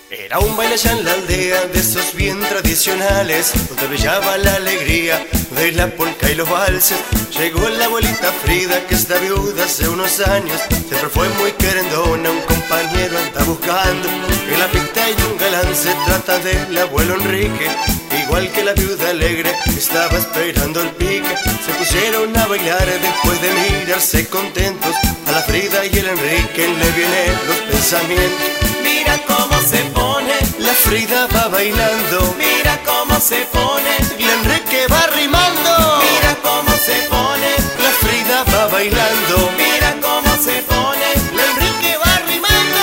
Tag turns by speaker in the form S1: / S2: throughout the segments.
S1: Era un baile allá en la aldea, de esos bien tradicionales, donde brillaba la alegría de la polca y los valses. Llegó la abuelita Frida, que está viuda hace unos años. Siempre fue muy querendona, un compañero anda buscando. En la pista hay un galán, se trata del abuelo Enrique. Igual que la viuda alegre, estaba esperando el pique. Se pusieron a bailar después de mirarse contentos. A la Frida y el Enrique le vienen los pensamientos.
S2: Mira cómo se pone,
S1: la Frida va bailando.
S2: mira cómo se pone,
S1: El Enrique va rimando.
S2: mira cómo se pone,
S1: La Frida va bailando.
S2: mira cómo se pone,
S1: El Enrique va rimando.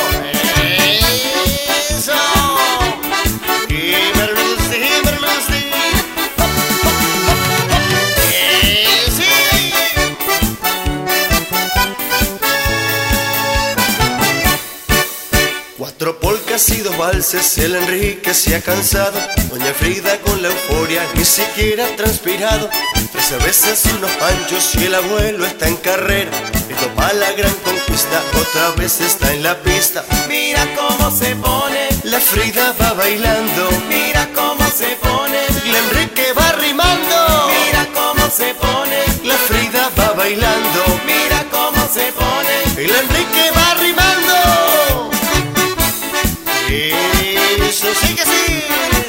S1: Eso. Gimerlusti, gimerlusti. Sí. Cuatro polcas y dos valses, el Enrique se ha cansado. Doña Frida con la euforia ni siquiera ha transpirado. 13 veces unos panchos y el abuelo está en carrera. Listo para la gran conquista, otra vez está en la pista.
S2: mira cómo se pone,
S1: La Frida va bailando.
S2: mira cómo se pone,
S1: El Enrique va rimando.
S2: mira cómo se pone,
S1: La Frida va bailando.
S2: mira cómo se pone,
S1: El Enrique va rimando. Eso sí que sí.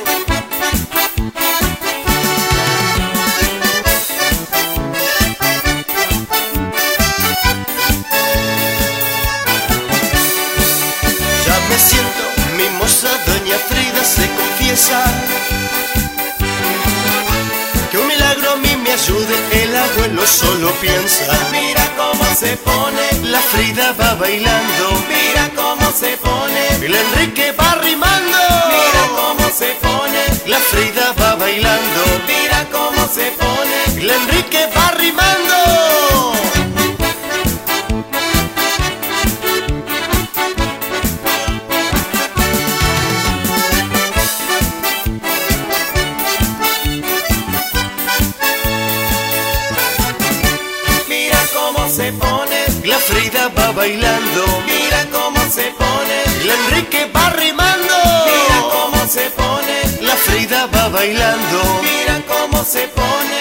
S1: Ya me siento mimosa, doña Frida se confiesa que un milagro a mí me ayude, el abuelo solo piensa.
S2: mira cómo se pone,
S1: La Frida va bailando.
S2: mira cómo se pone,
S1: El Enrique va rimando.
S2: mira cómo se pone,
S1: La Frida va bailando.
S2: mira cómo se pone,
S1: El Enrique va rimando.
S2: mira cómo se pone,
S1: La Frida va bailando.
S2: mira cómo se pone,
S1: El Enrique va rimando.
S2: mira cómo se pone,
S1: La Frida va bailando.
S2: mira cómo se pone,